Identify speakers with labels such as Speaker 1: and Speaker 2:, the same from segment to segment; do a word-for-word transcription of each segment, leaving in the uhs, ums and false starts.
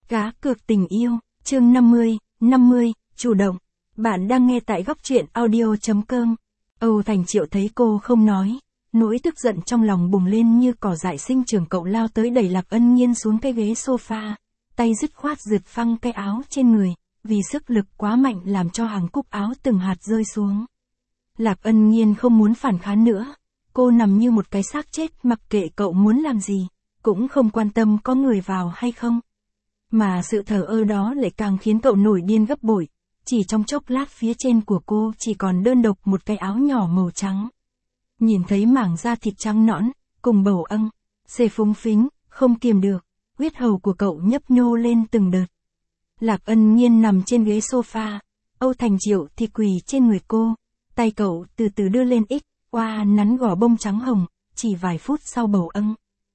Speaker 1: Cá cược tình yêu, chương năm mươi, năm mươi, chủ động. Bạn đang nghe tại góc truyện audio.com. Âu Thành Triệu thấy cô không nói. Nỗi tức giận trong lòng bùng lên như cỏ dại sinh trưởng, cậu lao tới đẩy Lạc Ân Nhiên xuống cái ghế sofa. Tay dứt khoát giật phăng cái áo trên người, vì sức lực quá mạnh làm cho hàng cúc áo từng hạt rơi xuống. Lạc Ân Nhiên không muốn phản kháng nữa. Cô nằm như một cái xác chết, mặc kệ cậu muốn làm gì, cũng không quan tâm có người vào hay không. Mà sự thờ ơ đó lại càng khiến cậu nổi điên gấp bội. Chỉ trong chốc lát phía trên của cô chỉ còn đơn độc một cái áo nhỏ màu trắng. Nhìn thấy mảng da thịt trắng nõn, cùng bầu âng, xê phúng phính, không kiềm được, huyết hầu của cậu nhấp nhô lên từng đợt. Lạc Ân Nhiên nằm trên ghế sofa, Âu Thành Triệu thì quỳ trên người cô, tay cậu từ từ đưa lên x, oa nắn gò bông trắng hồng, chỉ vài phút sau bầu âng.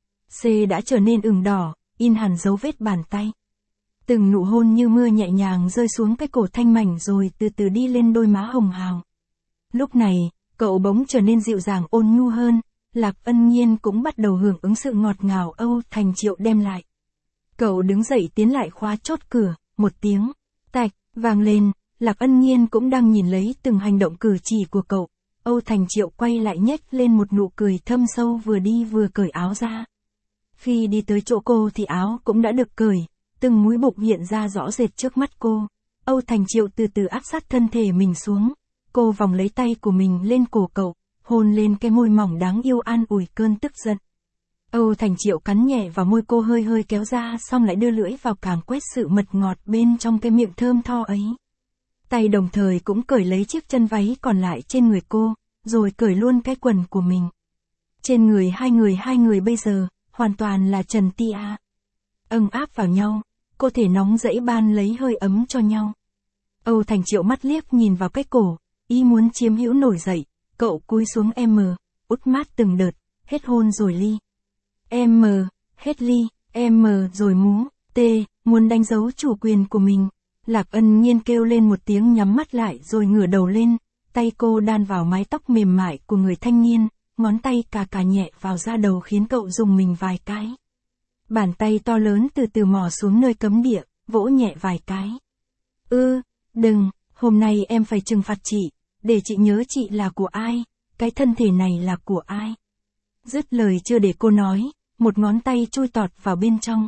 Speaker 1: C đã trở nên ửng đỏ, in hẳn dấu vết bàn tay. Từng nụ hôn như mưa nhẹ nhàng rơi xuống cái cổ thanh mảnh rồi từ từ đi lên đôi má hồng hào. Lúc này, cậu bỗng trở nên dịu dàng ôn nhu hơn, Lạc Ân Nhiên cũng bắt đầu hưởng ứng sự ngọt ngào Âu Thành Triệu đem lại. Cậu đứng dậy tiến lại khóa chốt cửa, một tiếng, tạch, vang lên, Lạc Ân Nhiên cũng đang nhìn lấy từng hành động cử chỉ của cậu. Âu Thành Triệu quay lại nhếch lên một nụ cười thâm sâu, vừa đi vừa cởi áo ra. Khi đi tới chỗ cô thì áo cũng đã được cởi, từng múi bụng hiện ra rõ rệt trước mắt cô. Âu Thành Triệu từ từ áp sát thân thể mình xuống, cô vòng lấy tay của mình lên cổ cậu, hôn lên cái môi mỏng đáng yêu an ủi cơn tức giận. Âu Thành Triệu cắn nhẹ vào môi cô, hơi hơi kéo ra, xong lại đưa lưỡi vào càng quét sự mật ngọt bên trong cái miệng thơm tho ấy. Tay đồng thời cũng cởi lấy chiếc chân váy còn lại trên người cô, rồi cởi luôn cái quần của mình. Trên người hai người hai người bây giờ, hoàn toàn là trần tia. Âng áp vào nhau, cô thể nóng dẫy ban lấy hơi ấm cho nhau. Âu Thành Triệu mắt liếc nhìn vào cái cổ, ý muốn chiếm hữu nổi dậy, cậu cúi xuống em, út mát từng đợt, hết hôn rồi ly. Em, hết ly, em rồi mú, t, muốn đánh dấu chủ quyền của mình. Lạc Ân Nhiên kêu lên một tiếng, nhắm mắt lại rồi ngửa đầu lên, tay cô đan vào mái tóc mềm mại của người thanh niên, ngón tay cà cà nhẹ vào da đầu khiến cậu rùng mình vài cái. Bàn tay to lớn từ từ mò xuống nơi cấm địa, vỗ nhẹ vài cái. Ư, đừng, hôm nay em phải trừng phạt chị, để chị nhớ chị là của ai, cái thân thể này là của ai. Dứt lời chưa để cô nói, một ngón tay chui tọt vào bên trong.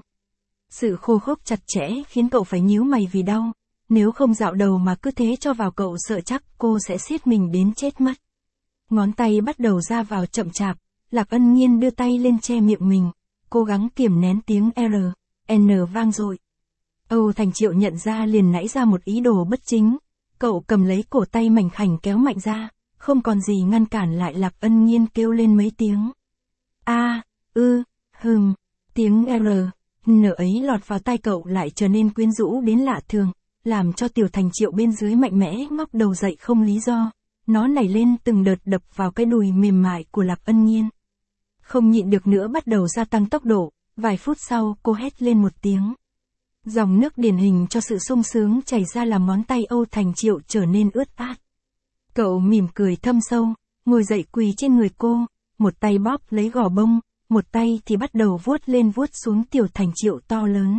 Speaker 1: Sự khô khốc chặt chẽ khiến cậu phải nhíu mày vì đau, nếu không dạo đầu mà cứ thế cho vào cậu sợ chắc cô sẽ siết mình đến chết mất. Ngón tay bắt đầu ra vào chậm chạp, Lạc Ân Nhiên đưa tay lên che miệng mình, cố gắng kiềm nén tiếng R, N vang dội. Âu Thành Triệu nhận ra liền nảy ra một ý đồ bất chính, cậu cầm lấy cổ tay mảnh khảnh kéo mạnh ra, không còn gì ngăn cản lại. Lạc Ân Nhiên kêu lên mấy tiếng. A, ư, hừm, tiếng R, N ấy lọt vào tai cậu lại trở nên quyến rũ đến lạ thường, làm cho Tiểu Thành Triệu bên dưới mạnh mẽ ngóc đầu dậy không lý do. Nó nảy lên từng đợt đập vào cái đùi mềm mại của Lạc Ân Nhiên. Không nhịn được nữa bắt đầu gia tăng tốc độ, vài phút sau cô hét lên một tiếng. Dòng nước điển hình cho sự sung sướng chảy ra làm ngón tay Âu Thành Triệu trở nên ướt át. Cậu mỉm cười thâm sâu, ngồi dậy quỳ trên người cô, một tay bóp lấy gò bông, một tay thì bắt đầu vuốt lên vuốt xuống Tiểu Thành Triệu to lớn.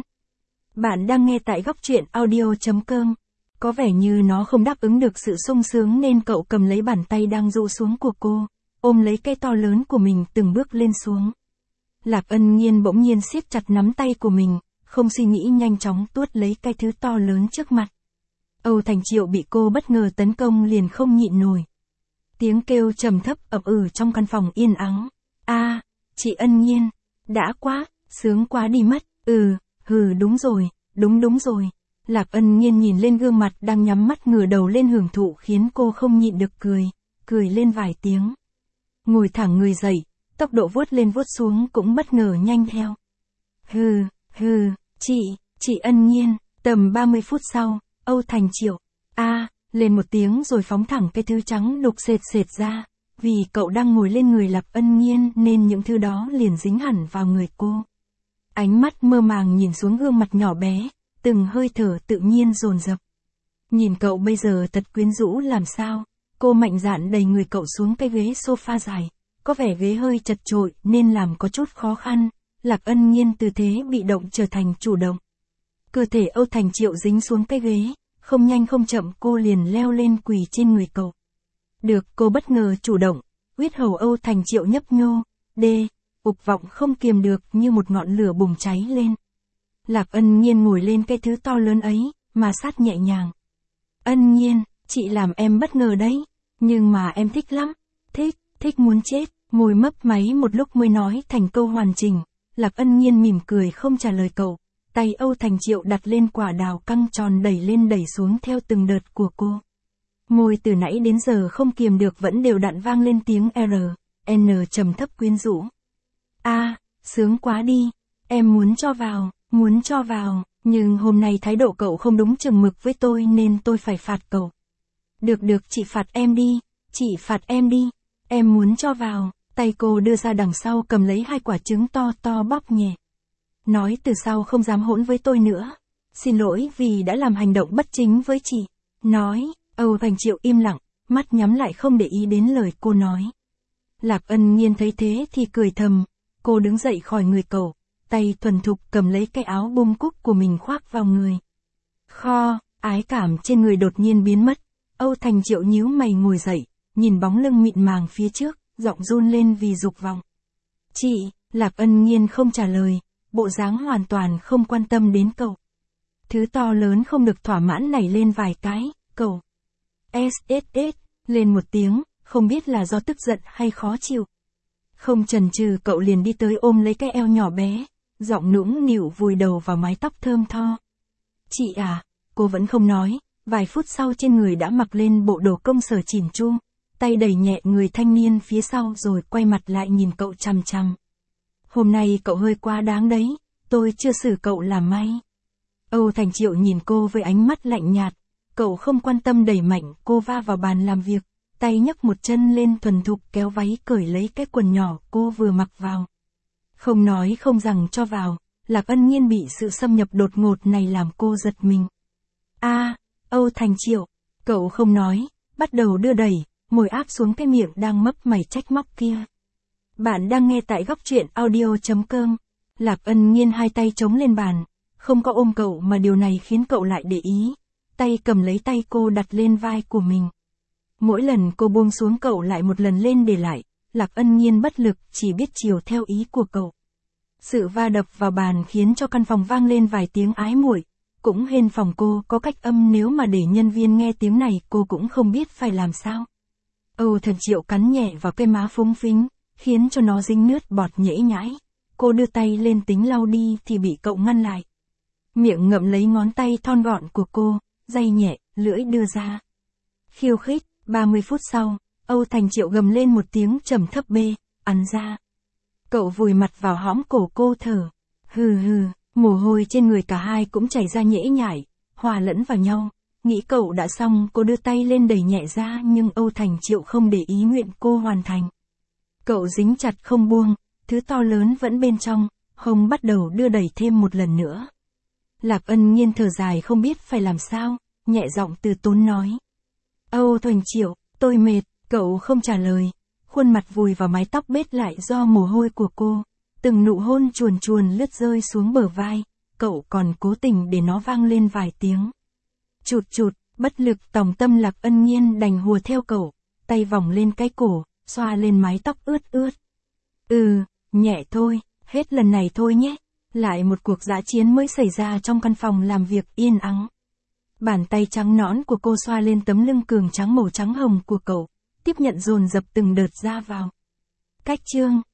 Speaker 1: Bạn đang nghe tại góc truyện audio.com. Có vẻ như nó không đáp ứng được sự sung sướng nên cậu cầm lấy bàn tay đang rụ xuống của cô, ôm lấy cái to lớn của mình từng bước lên xuống. Lạc Ân Nhiên bỗng nhiên siết chặt nắm tay của mình, không suy nghĩ nhanh chóng tuốt lấy cái thứ to lớn trước mặt. Âu Thành Triệu bị cô bất ngờ tấn công liền không nhịn nổi. Tiếng kêu trầm thấp ậm ừ trong căn phòng yên ắng. A, chị Ân Nhiên, đã quá, sướng quá đi mất, ừ, hừ đúng rồi, đúng đúng rồi. Lạc Ân Nhiên nhìn lên gương mặt đang nhắm mắt ngửa đầu lên hưởng thụ khiến cô không nhịn được cười, cười lên vài tiếng. Ngồi thẳng người dậy, tốc độ vuốt lên vuốt xuống cũng bất ngờ nhanh theo. Hừ, hừ, chị, chị Ân Nhiên, tầm ba mươi phút sau, Âu Thành Triệu, a, lên một tiếng rồi phóng thẳng cái thứ trắng đục sệt sệt ra, vì cậu đang ngồi lên người Lạc Ân Nhiên nên những thứ đó liền dính hẳn vào người cô. Ánh mắt mơ màng nhìn xuống gương mặt nhỏ bé, từng hơi thở tự nhiên dồn dập. Nhìn cậu bây giờ thật quyến rũ làm sao, cô mạnh dạn đẩy người cậu xuống cái ghế sofa dài, có vẻ ghế hơi chật chội nên làm có chút khó khăn, Lạc Ân Nhiên từ thế bị động trở thành chủ động. Cơ thể Âu Thành Triệu dính xuống cái ghế, không nhanh không chậm cô liền leo lên quỳ trên người cậu. Được cô bất ngờ chủ động, huyết hầu Âu Thành Triệu nhấp nhô, đê, ục vọng không kiềm được như một ngọn lửa bùng cháy lên. Lạc Ân Nhiên ngồi lên cái thứ to lớn ấy, mà sát nhẹ nhàng. Ân Nhiên, chị làm em bất ngờ đấy, nhưng mà em thích lắm, thích, thích muốn chết, môi mấp máy một lúc mới nói thành câu hoàn chỉnh. Lạc Ân Nhiên mỉm cười không trả lời cậu, tay Âu Thành Triệu đặt lên quả đào căng tròn đẩy lên đẩy xuống theo từng đợt của cô. Môi từ nãy đến giờ không kiềm được vẫn đều đặn vang lên tiếng R, N trầm thấp quyến rũ. A, sướng quá đi, em muốn cho vào, muốn cho vào, nhưng hôm nay thái độ cậu không đúng chừng mực với tôi nên tôi phải phạt cậu. Được được chị phạt em đi, chị phạt em đi, em muốn cho vào, tay cô đưa ra đằng sau cầm lấy hai quả trứng to to bóp nhẹ. Nói từ sau không dám hỗn với tôi nữa, xin lỗi vì đã làm hành động bất chính với chị. Nói, Âu Thành Triệu im lặng, mắt nhắm lại không để ý đến lời cô nói. Lạc Ân Nhiên thấy thế thì cười thầm, cô đứng dậy khỏi người cậu, tay thuần thục cầm lấy cái áo bông cúc của mình khoác vào người. Kho, ái cảm trên người đột nhiên biến mất, Âu Thành Triệu nhíu mày ngồi dậy, nhìn bóng lưng mịn màng phía trước, giọng run lên vì dục vọng. Chị, Lạc Ân Nhiên không trả lời, bộ dáng hoàn toàn không quan tâm đến cậu. Thứ to lớn không được thỏa mãn nảy lên vài cái, cậu. ét ét ét, lên một tiếng, không biết là do tức giận hay khó chịu. Không chần chừ cậu liền đi tới ôm lấy cái eo nhỏ bé, giọng nũng nịu vùi đầu vào mái tóc thơm tho. Chị à, cô vẫn không nói, vài phút sau trên người đã mặc lên bộ đồ công sở chỉn chu, tay đẩy nhẹ người thanh niên phía sau rồi quay mặt lại nhìn cậu chằm chằm. Hôm nay cậu hơi quá đáng đấy, tôi chưa xử cậu làm may. Âu Thành Triệu nhìn cô với ánh mắt lạnh nhạt, cậu không quan tâm đẩy mạnh cô va vào bàn làm việc, tay nhấc một chân lên thuần thục kéo váy cởi lấy cái quần nhỏ cô vừa mặc vào. Không nói không rằng cho vào, Lạc Ân Nhiên bị sự xâm nhập đột ngột này làm cô giật mình. A, à, Âu Thành Triệu, cậu không nói, bắt đầu đưa đẩy, môi áp xuống cái miệng đang mấp mày trách móc kia. Bạn đang nghe tại góc truyện audio chấm com. Lạc Ân Nhiên hai tay chống lên bàn, không có ôm cậu mà điều này khiến cậu lại để ý. Tay cầm lấy tay cô đặt lên vai của mình. Mỗi lần cô buông xuống cậu lại một lần lên để lại, Lạc Ân Nhiên bất lực chỉ biết chiều theo ý của cậu. Sự va đập vào bàn khiến cho căn phòng vang lên vài tiếng ái muội, cũng hên phòng cô có cách âm nếu mà để nhân viên nghe tiếng này cô cũng không biết phải làm sao. Âu Thành Triệu cắn nhẹ vào cái má phúng phính, khiến cho nó dính nước bọt nhễ nhãi. Cô đưa tay lên tính lau đi thì bị cậu ngăn lại. Miệng ngậm lấy ngón tay thon gọn của cô, day nhẹ, lưỡi đưa ra. Khiêu khích, ba mươi phút sau, Âu Thành Triệu gầm lên một tiếng trầm thấp bê, ăn ra. Cậu vùi mặt vào hõm cổ cô thở. Hừ hừ, mồ hôi trên người cả hai cũng chảy ra nhễ nhại, hòa lẫn vào nhau. Nghĩ cậu đã xong cô đưa tay lên đẩy nhẹ ra nhưng Âu Thành Triệu không để ý nguyện cô hoàn thành. Cậu dính chặt không buông, thứ to lớn vẫn bên trong, hông bắt đầu đưa đẩy thêm một lần nữa. Lạc Ân Nhiên thở dài không biết phải làm sao, nhẹ giọng từ tốn nói. Âu Thành Triệu, tôi mệt, cậu không trả lời, khuôn mặt vùi vào mái tóc bết lại do mồ hôi của cô, từng nụ hôn chuồn chuồn lướt rơi xuống bờ vai, cậu còn cố tình để nó vang lên vài tiếng. Chụt chụt, bất lực tòng tâm Lạc Ân Nhiên đành hùa theo cậu, tay vòng lên cái cổ, xoa lên mái tóc ướt ướt. Ừ, nhẹ thôi, hết lần này thôi nhé. Lại một cuộc dã chiến mới xảy ra trong căn phòng làm việc yên ắng. Bàn tay trắng nõn của cô xoa lên tấm lưng cường trắng màu trắng hồng của cậu, tiếp nhận dồn dập từng đợt ra vào. Cách chương